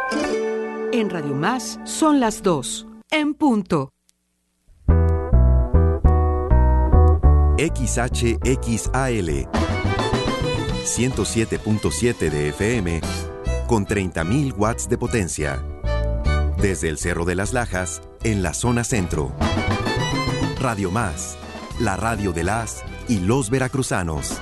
En Radio Más son las 2, en punto. XHXAL 107.7 de FM con 30.000 watts de potencia. Desde el Cerro de las Lajas, en la zona centro. Radio Más, la radio de las y los veracruzanos.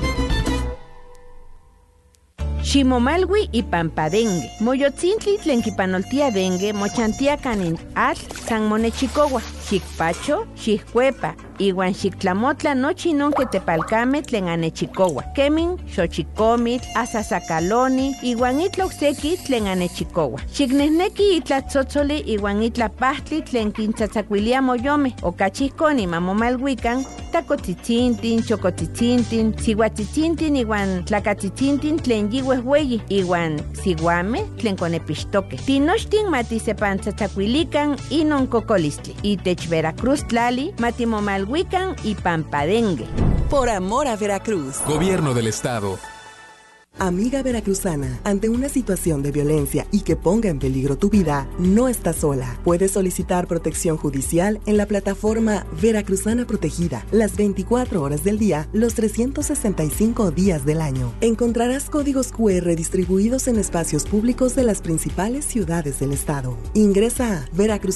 Ximomalwi y Pampadengue. Moyotzintli tlenquipanoltia dengue, mochantia canin atl, san monechicowa, xicpacho, xiccuepa, iwan xictlamotla nochi non que tepalcame tlen anechicowa. Kemin, xochicomitl, asasacaloni, iwan itloxeki tlen anechicowa. Xicnehneki itlatzotzoli iwan itlapahtli tlen quintzatzacuilia moyome, okachihconi mamomalhuican, tacotzitzinthin, chocotzitzinthin, sihuatzitzinthin iwan tlacatzitzinthin tlen yihuehueyi, iwan siguame tlen conepixtoque. Tinochtin matisepantzatzacuilican inon cocolistli. Itech Veracruz tlali matimomalhuican y Pampadengue. Por amor a Veracruz. Gobierno del Estado. Amiga veracruzana, ante una situación de violencia y que ponga en peligro tu vida, no estás sola. Puedes solicitar protección judicial en la plataforma Veracruzana Protegida, las 24 horas del día, los 365 días del año. Encontrarás códigos QR distribuidos en espacios públicos de las principales ciudades del estado. Ingresa a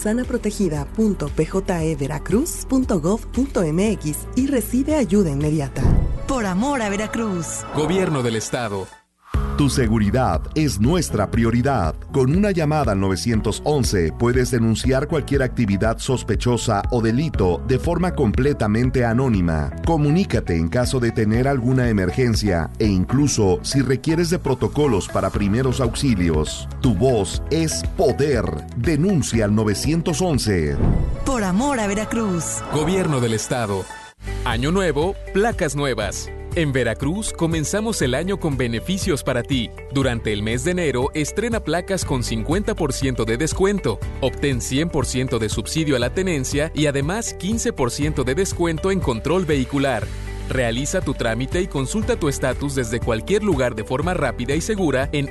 veracruzanaprotegida.pjeveracruz.gov.mx y recibe ayuda inmediata. Por amor a Veracruz. Gobierno del Estado. Tu seguridad es nuestra prioridad. Con una llamada al 911 puedes denunciar cualquier actividad sospechosa o delito de forma completamente anónima. Comunícate en caso de tener alguna emergencia e incluso si requieres de protocolos para primeros auxilios. Tu voz es poder. Denuncia al 911. Por amor a Veracruz. Gobierno del Estado. Año nuevo, placas nuevas. En Veracruz comenzamos el año con beneficios para ti. Durante el mes de enero, estrena placas con 50% de descuento. Obtén 100% de subsidio a la tenencia y además 15% de descuento en control vehicular. Realiza tu trámite y consulta tu estatus desde cualquier lugar de forma rápida y segura en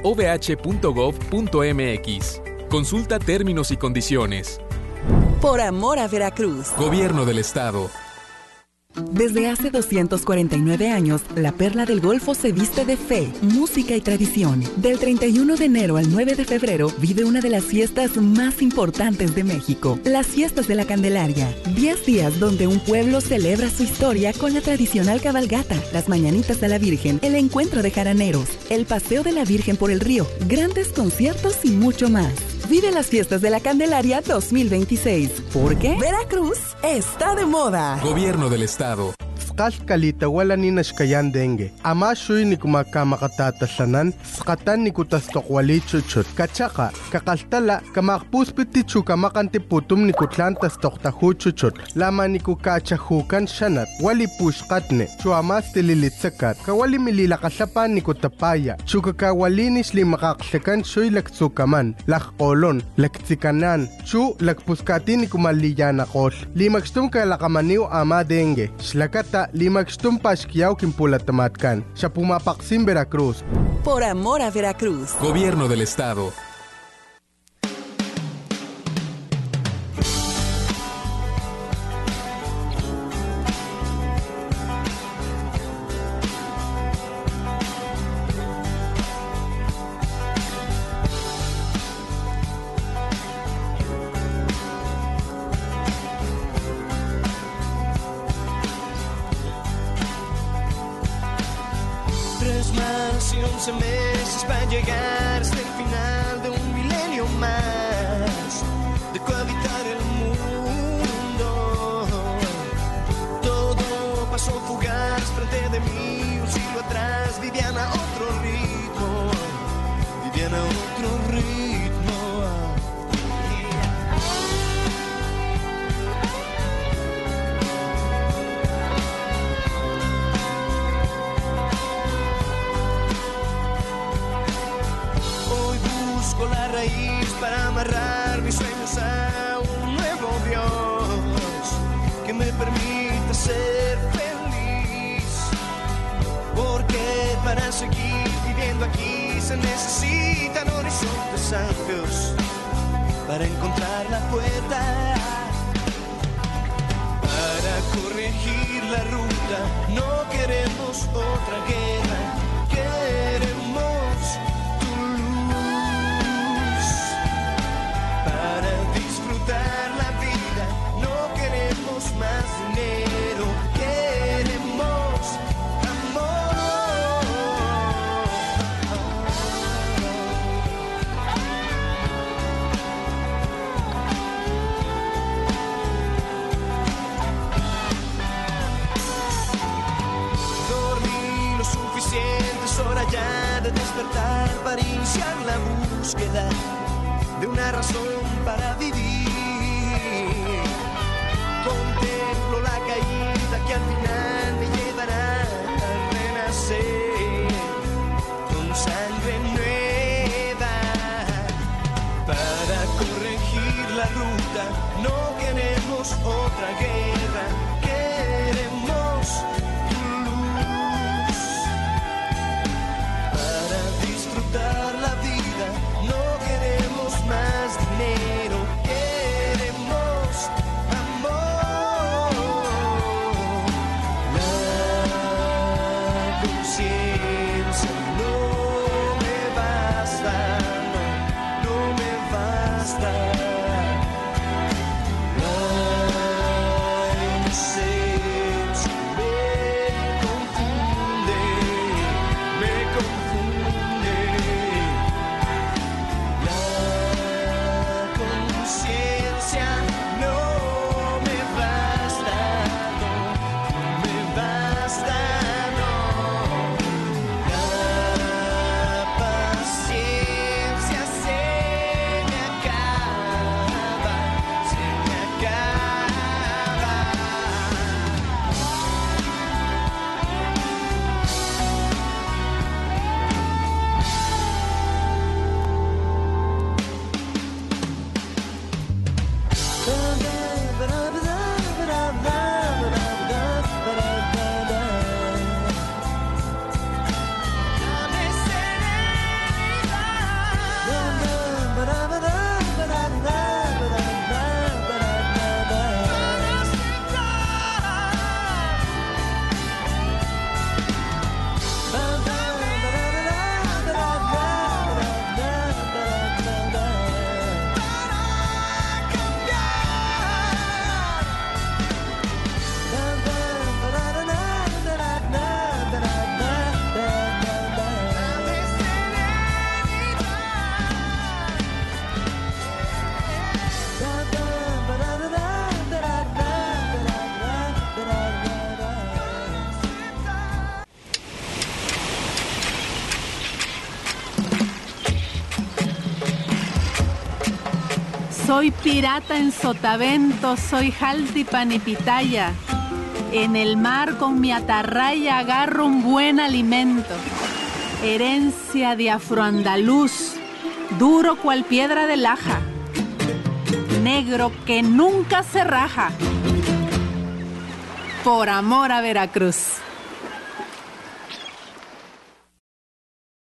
ovh.gov.mx. Consulta términos y condiciones. Por amor a Veracruz. Gobierno del Estado. Desde hace 249 años, la Perla del Golfo se viste de fe, música y tradición. Del 31 de enero al 9 de febrero vive una de las fiestas más importantes de México, las Fiestas de la Candelaria. 10 días donde un pueblo celebra su historia con la tradicional cabalgata, las mañanitas a la Virgen, el encuentro de jaraneros, el paseo de la Virgen por el río, grandes conciertos y mucho más. Vive las Fiestas de la Candelaria 2026. ¿Por qué? Veracruz está de moda. Gobierno del Estado. Kalita wala ni nashkayan dengue. Ama shuy ni kumakamatatatasanan, skatan ni kutastokwali chuchut. Kachaka, kakaltala, kamakpuspiti chukamakanti putum ni kutlantas toktahu chuchut. Lama ni kukachahukan shanat, wali pushkatne, chuamas tililitsakat, kawali mililakasapan ni kutapaya, chukakawalinis limakaksekan shuy laktsukaman, lakkolon, laktsikanan, chu lakpuskati ni kumaliyanakol. Limakstum kalakamaniw ama dengue, shlakata limakstum pashkiyaw kimpulatamatkan. Siya pumapaksim Veracruz. Por amor a Veracruz. Gobierno del Estado. Casi 11 meses para llegar hasta el final de un milenio más de cohabitar el mundo. Todo pasó fugaz frente de mí, un siglo atrás vivían a otro ritmo, vivían a otro ritmo. La raíz para amarrar mis sueños a un nuevo Dios que me permita ser feliz, porque para seguir viviendo aquí se necesitan horizontes horizontes amplios para encontrar la puerta, para corregir la ruta. No queremos otra guerra, queremos tu luz para disfrutar la vida. No queremos más dinero, queremos amor. Dormí lo suficiente, es hora ya de despertar para iniciar la búsqueda de una razón para vivir. Contemplo la caída que al final me llevará a renacer con sangre nueva para corregir la ruta. No queremos otra guerra, queremos tu luz para disfrutar la vida. No queremos más dinero, queremos amor. La conciencia no me basta, no me basta. La inocencia me confunde, me confunde. La conciencia no me basta, no me basta, no. La paciencia se me acaba, se me acaba. Dame Soy pirata en sotavento, soy jaltipan y pitaya. En el mar con mi atarraya agarro un buen alimento. Herencia de afroandaluz, duro cual piedra de laja. Negro que nunca se raja. Por amor a Veracruz.